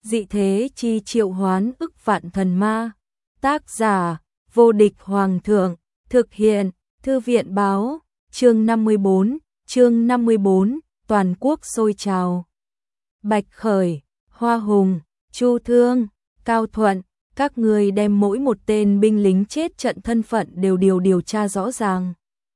dị thế chi triệu hoán ức vạn thần ma. Tác giả, vô địch hoàng thượng, thực hiện, thư viện báo, chương 54, toàn quốc sôi trào. Bạch Khởi, Hoa Hùng, Chu Thương, Cao Thuận, các người đem mỗi một tên binh lính chết trận thân phận đều điều tra rõ ràng.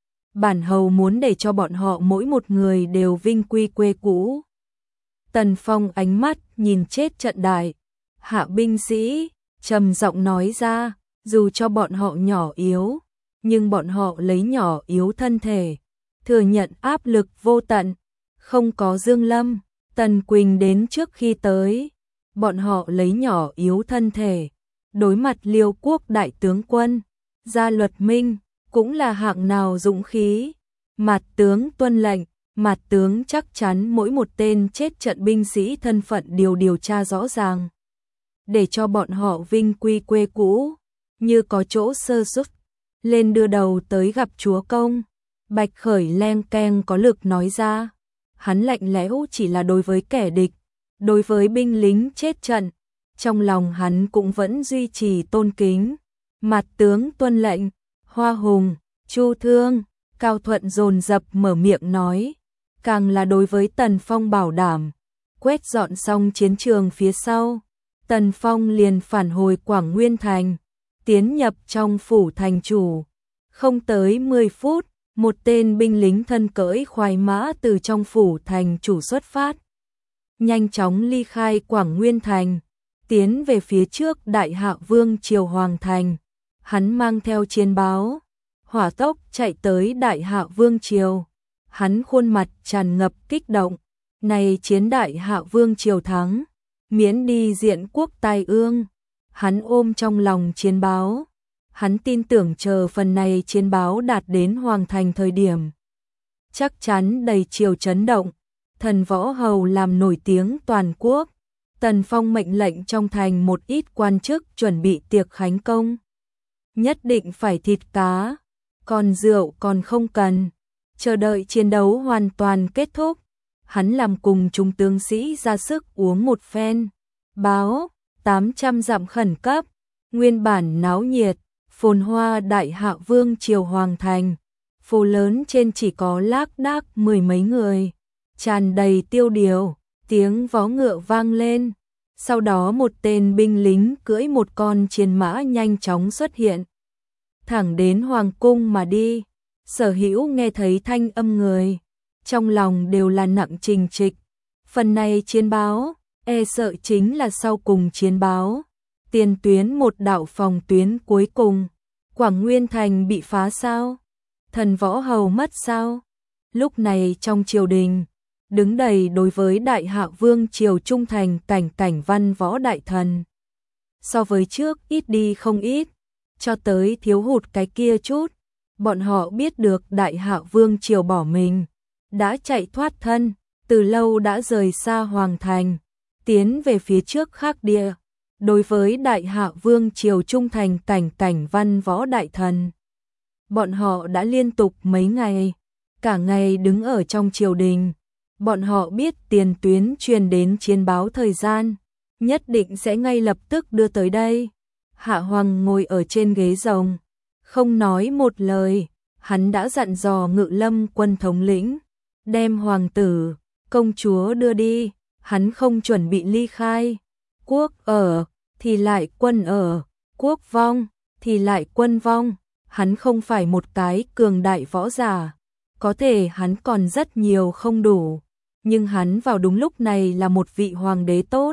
Bản hầu muốn để cho bọn họ mỗi một người đều vinh quy quê cũ. Tần Phong ánh mắt nhìn chết trận đại hạ binh sĩ, trầm giọng nói ra, dù cho bọn họ nhỏ yếu, nhưng bọn họ lấy nhỏ yếu thân thể, thừa nhận áp lực vô tận, không có Dương Lâm, Tần Quỳnh đến trước khi tới, bọn họ lấy nhỏ yếu thân thể, đối mặt Liêu quốc đại tướng quân, Gia Luật Minh, cũng là hạng nào dũng khí, Mạt tướng tuân lệnh, Mạt tướng chắc chắn mỗi một tên chết trận binh sĩ thân phận điều tra rõ ràng, để cho bọn họ vinh quy quê cũ, như có chỗ sơ suất, lên đưa đầu tới gặp chúa công. Bạch Khởi leng keng có lực nói ra, hắn lạnh lẽo chỉ là đối với kẻ địch, đối với binh lính chết trận, trong lòng hắn cũng vẫn duy trì tôn kính. Mạt tướng tuân lệnh, Hoa Hùng, Chu Thương, Cao Thuận dồn dập mở miệng nói, càng là đối với Tần Phong bảo đảm. Quét dọn xong chiến trường phía sau, Tần Phong liền phản hồi Quảng Nguyên Thành, tiến nhập trong phủ thành chủ. Không tới 10 phút, một tên binh lính thân cưỡi khoái mã từ trong phủ thành chủ xuất phát, nhanh chóng ly khai Quảng Nguyên Thành, tiến về phía trước Đại Hạ Vương triều Hoàng Thành. Hắn mang theo chiến báo, hỏa tốc chạy tới Đại Hạ Vương triều. Hắn khuôn mặt tràn ngập kích động, này chiến Đại Hạ Vương triều thắng, miễn đi diện quốc tai ương. Hắn ôm trong lòng chiến báo, hắn tin tưởng chờ phần này chiến báo đạt đến Hoàng Thành thời điểm, chắc chắn đầy triều chấn động, thần võ hầu làm nổi tiếng toàn quốc. Tần Phong mệnh lệnh trong thành một ít quan chức chuẩn bị tiệc khánh công, nhất định phải thịt cá, còn rượu còn không cần, chờ đợi chiến đấu hoàn toàn kết thúc, hắn làm cùng chúng tướng sĩ ra sức uống một phen. Báo 800 dặm khẩn cấp, nguyên bản náo nhiệt, phồn hoa Đại Hạ Vương triều Hoàng Thành, phố lớn trên chỉ có lác đác mười mấy người, tràn đầy tiêu điều, tiếng vó ngựa vang lên. Sau đó một tên binh lính cưỡi một con chiến mã nhanh chóng xuất hiện, thẳng đến hoàng cung mà đi. Sở Hữu nghe thấy thanh âm người, trong lòng đều là nặng trình trịch. Phần này chiến báo, e sợ chính là sau cùng chiến báo. Tiền tuyến một đạo phòng tuyến cuối cùng, Quảng Nguyên Thành bị phá sao? Thần võ hầu mất sao? Lúc này trong triều đình, đứng đầy đối với Đại Hạ Vương triều trung thành cảnh văn võ đại thần. So với trước ít đi không ít, cho tới thiếu hụt cái kia chút. Bọn họ biết được Đại Hạ Vương triều bỏ mình, đã chạy thoát thân, từ lâu đã rời xa Hoàng Thành, tiến về phía trước khác địa. Đối với Đại Hạ Vương triều trung thành cảnh văn võ đại thần, bọn họ đã liên tục mấy ngày, cả ngày đứng ở trong triều đình. Bọn họ biết tiền tuyến truyền đến chiến báo thời gian, nhất định sẽ ngay lập tức đưa tới đây. Hạ Hoàng ngồi ở trên ghế rồng, không nói một lời, hắn đã dặn dò Ngự Lâm quân thống lĩnh, đem hoàng tử, công chúa đưa đi, hắn không chuẩn bị ly khai. Quốc ở, thì lại quân ở, quốc vong, thì lại quân vong, hắn không phải một cái cường đại võ giả, có thể hắn còn rất nhiều không đủ, nhưng hắn vào đúng lúc này là một vị hoàng đế tốt.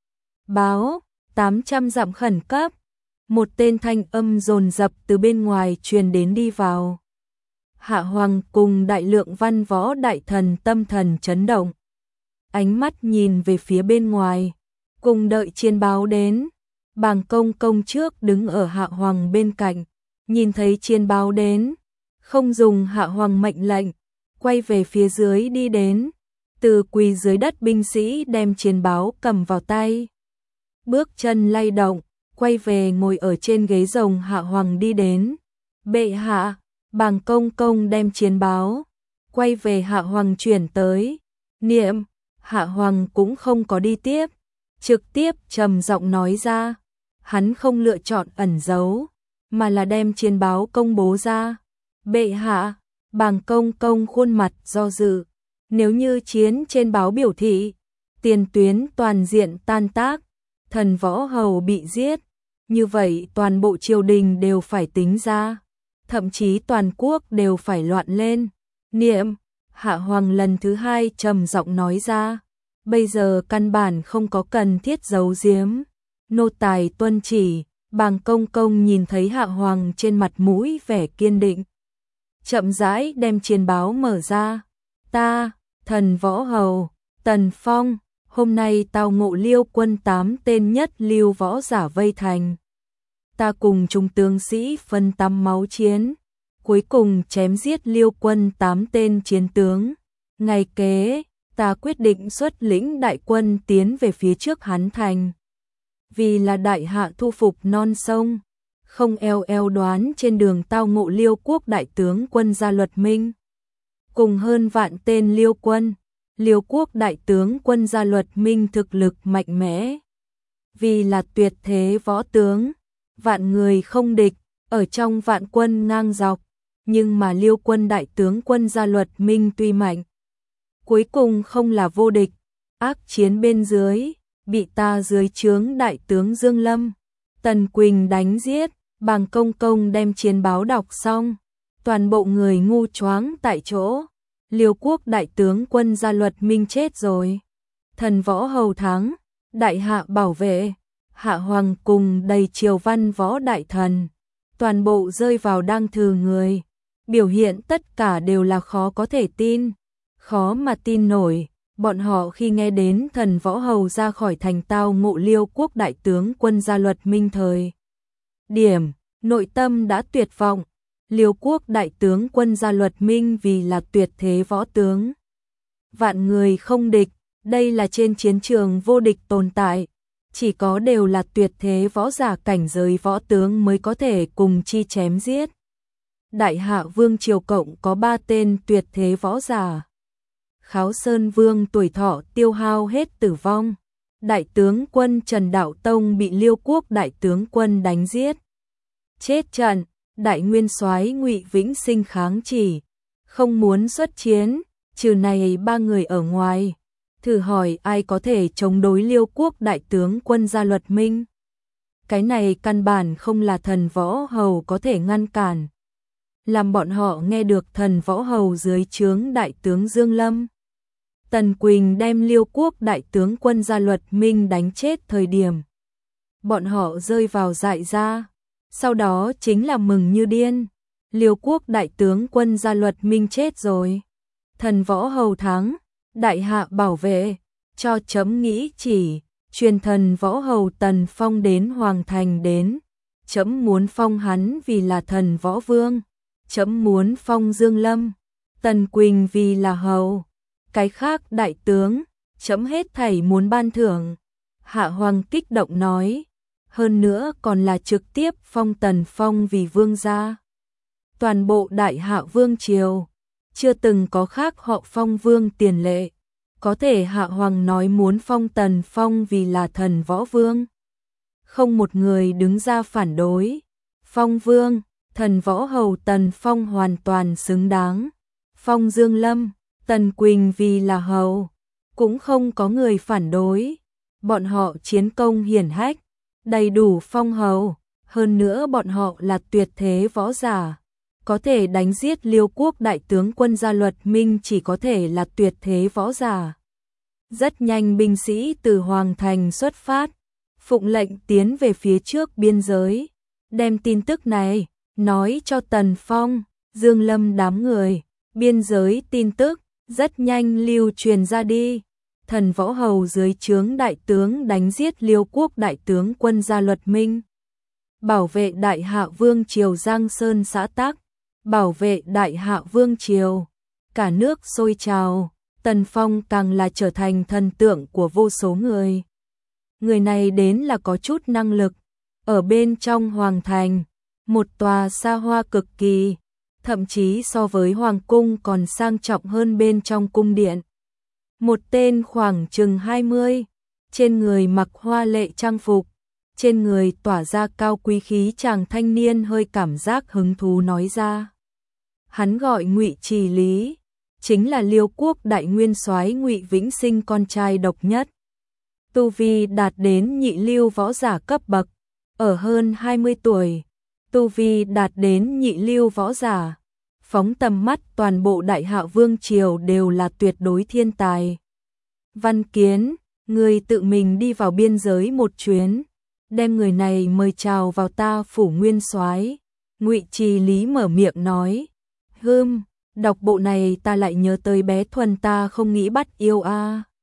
Báo 800 dặm khẩn cấp, một tên thanh âm dồn dập từ bên ngoài truyền đến đi vào. Hạ Hoàng cùng đại lượng văn võ đại thần tâm thần chấn động, ánh mắt nhìn về phía bên ngoài, cùng đợi chiến báo đến. Bàng công công trước đứng ở Hạ Hoàng bên cạnh, nhìn thấy chiến báo đến, không dùng Hạ Hoàng mệnh lệnh, quay về phía dưới đi đến, từ quỳ dưới đất binh sĩ đem chiến báo cầm vào tay, bước chân lay động, quay về ngồi ở trên ghế rồng. Hạ Hoàng đi đến, bệ hạ. Bàng công công đem chiến báo, quay về Hạ Hoàng chuyển tới, niệm. Hạ Hoàng cũng không có đi tiếp, trực tiếp trầm giọng nói ra. Hắn không lựa chọn ẩn giấu, mà là đem chiến báo công bố ra. Bệ hạ, Bàng công công khuôn mặt do dự. Nếu như chiến trên báo biểu thị, tiền tuyến toàn diện tan tác, thần võ hầu bị giết, như vậy toàn bộ triều đình đều phải tính ra, thậm chí toàn quốc đều phải loạn lên. Niệm, Hạ Hoàng lần thứ hai trầm giọng nói ra, bây giờ căn bản không có cần thiết giấu giếm, nô tài tuân chỉ. Bàng công công nhìn thấy Hạ Hoàng trên mặt mũi vẻ kiên định, chậm rãi đem chiến báo mở ra. Ta, thần võ hầu, Tần Phong, hôm nay tao ngộ Liêu quân 8 tên nhất lưu võ giả vây thành. Ta cùng trung tướng sĩ phân tăm máu chiến, cuối cùng chém giết Liêu quân 8 tên chiến tướng. Ngày kế, ta quyết định xuất lĩnh đại quân tiến về phía trước Hán Thành. Vì là đại hạ thu phục non sông, không eo đoán trên đường tao ngộ Liêu quốc đại tướng quân Gia Luật Minh. Cùng hơn vạn tên Liêu quân, Liêu quốc đại tướng quân Gia Luật Minh thực lực mạnh mẽ. Vì là tuyệt thế võ tướng, vạn người không địch, ở trong vạn quân ngang dọc. Nhưng mà Liêu quân đại tướng quân Gia Luật Minh tuy mạnh, cuối cùng không là vô địch. Ác chiến bên dưới, bị ta dưới trướng đại tướng Dương Lâm, Tần Quỳnh đánh giết. Bàng công công đem chiến báo đọc xong, toàn bộ người ngu choáng tại chỗ. Liêu quốc đại tướng quân Gia Luật Minh chết rồi, thần võ hầu thắng, đại hạ bảo vệ. Hạ Hoàng cùng đầy triều văn võ đại thần, toàn bộ rơi vào đang thừ người, biểu hiện tất cả đều là khó có thể tin, khó mà tin nổi. Bọn họ khi nghe đến thần võ hầu ra khỏi thành tao ngộ Liêu quốc đại tướng quân Gia Luật Minh thời điểm, nội tâm đã tuyệt vọng. Liêu quốc đại tướng quân Gia Luật Minh vì là tuyệt thế võ tướng, vạn người không địch, đây là trên chiến trường vô địch tồn tại, chỉ có đều là tuyệt thế võ giả cảnh giới võ tướng mới có thể cùng chi chém giết. Đại hạ vương triều cộng có 3 tên tuyệt thế võ giả. Kháo Sơn Vương tuổi thọ tiêu hao hết tử vong. Đại tướng quân Trần Đạo Tông bị Liêu quốc đại tướng quân đánh giết, chết trận. Đại nguyên soái Ngụy Vĩnh Sinh kháng chỉ, không muốn xuất chiến, trừ này 3 người ở ngoài. Thử hỏi ai có thể chống đối Liêu quốc đại tướng quân Gia Luật Minh? Cái này căn bản không là thần võ hầu có thể ngăn cản. Làm bọn họ nghe được thần võ hầu dưới trướng đại tướng Dương Lâm, Tần Quỳnh đem Liêu quốc đại tướng quân Gia Luật Minh đánh chết thời điểm, bọn họ rơi vào dại ra. Sau đó chính là mừng như điên. Liêu quốc đại tướng quân Gia Luật Minh chết rồi, thần võ hầu thắng, đại hạ bảo vệ. Cho chấm nghĩ chỉ, truyền thần võ hầu Tần Phong đến Hoàng Thành đến. Chấm muốn phong hắn vì là thần võ vương. Chấm muốn phong Dương Lâm, Tần Quỳnh vì là hầu. Cái khác đại tướng, chấm hết thảy muốn ban thưởng. Hạ Hoàng kích động nói. Hơn nữa còn là trực tiếp phong Tần Phong vì vương gia. Toàn bộ đại hạ vương triều, chưa từng có khác họ phong vương tiền lệ. Có thể Hạ Hoàng nói muốn phong Tần Phong vì là thần võ vương, không một người đứng ra phản đối. Phong vương, thần võ hầu Tần Phong hoàn toàn xứng đáng. Phong Dương Lâm, Tần Quỳnh vì là hầu, cũng không có người phản đối. Bọn họ chiến công hiển hách, đầy đủ phong hầu, hơn nữa bọn họ là tuyệt thế võ giả, có thể đánh giết Liêu quốc đại tướng quân Gia Luật Minh chỉ có thể là tuyệt thế võ giả. Rất nhanh binh sĩ từ Hoàng Thành xuất phát, phụng lệnh tiến về phía trước biên giới, đem tin tức này nói cho Tần Phong, Dương Lâm đám người. Biên giới tin tức rất nhanh lưu truyền ra đi. Thần võ hầu dưới trướng đại tướng đánh giết Liêu quốc đại tướng quân Gia Luật Minh, bảo vệ đại hạ vương triều Giang Sơn xã tắc, bảo vệ đại hạ vương triều. Cả nước sôi trào, Tần Phong càng là trở thành thần tượng của vô số người. Người này đến là có chút năng lực. Ở bên trong Hoàng Thành, một tòa xa hoa cực kỳ, thậm chí so với Hoàng cung còn sang trọng hơn bên trong cung điện. Một tên khoảng chừng 20, trên người mặc hoa lệ trang phục, trên người tỏa ra cao quý khí chàng thanh niên hơi cảm giác hứng thú nói ra. Hắn gọi Ngụy Trì Lý, chính là Liêu quốc đại nguyên soái Ngụy Vĩnh Sinh con trai độc nhất. Tu vi đạt đến nhị lưu võ giả cấp bậc, ở hơn 20 tuổi, tu vi đạt đến nhị lưu võ giả, phóng tầm mắt toàn bộ Đại Hạ vương triều đều là tuyệt đối thiên tài. Văn Kiến, người tự mình đi vào biên giới một chuyến, đem người này mời chào vào ta phủ nguyên soái. Ngụy Trì Lý mở miệng nói. Đọc bộ này ta lại nhớ tới bé Thuần ta không nghĩ bắt yêu a.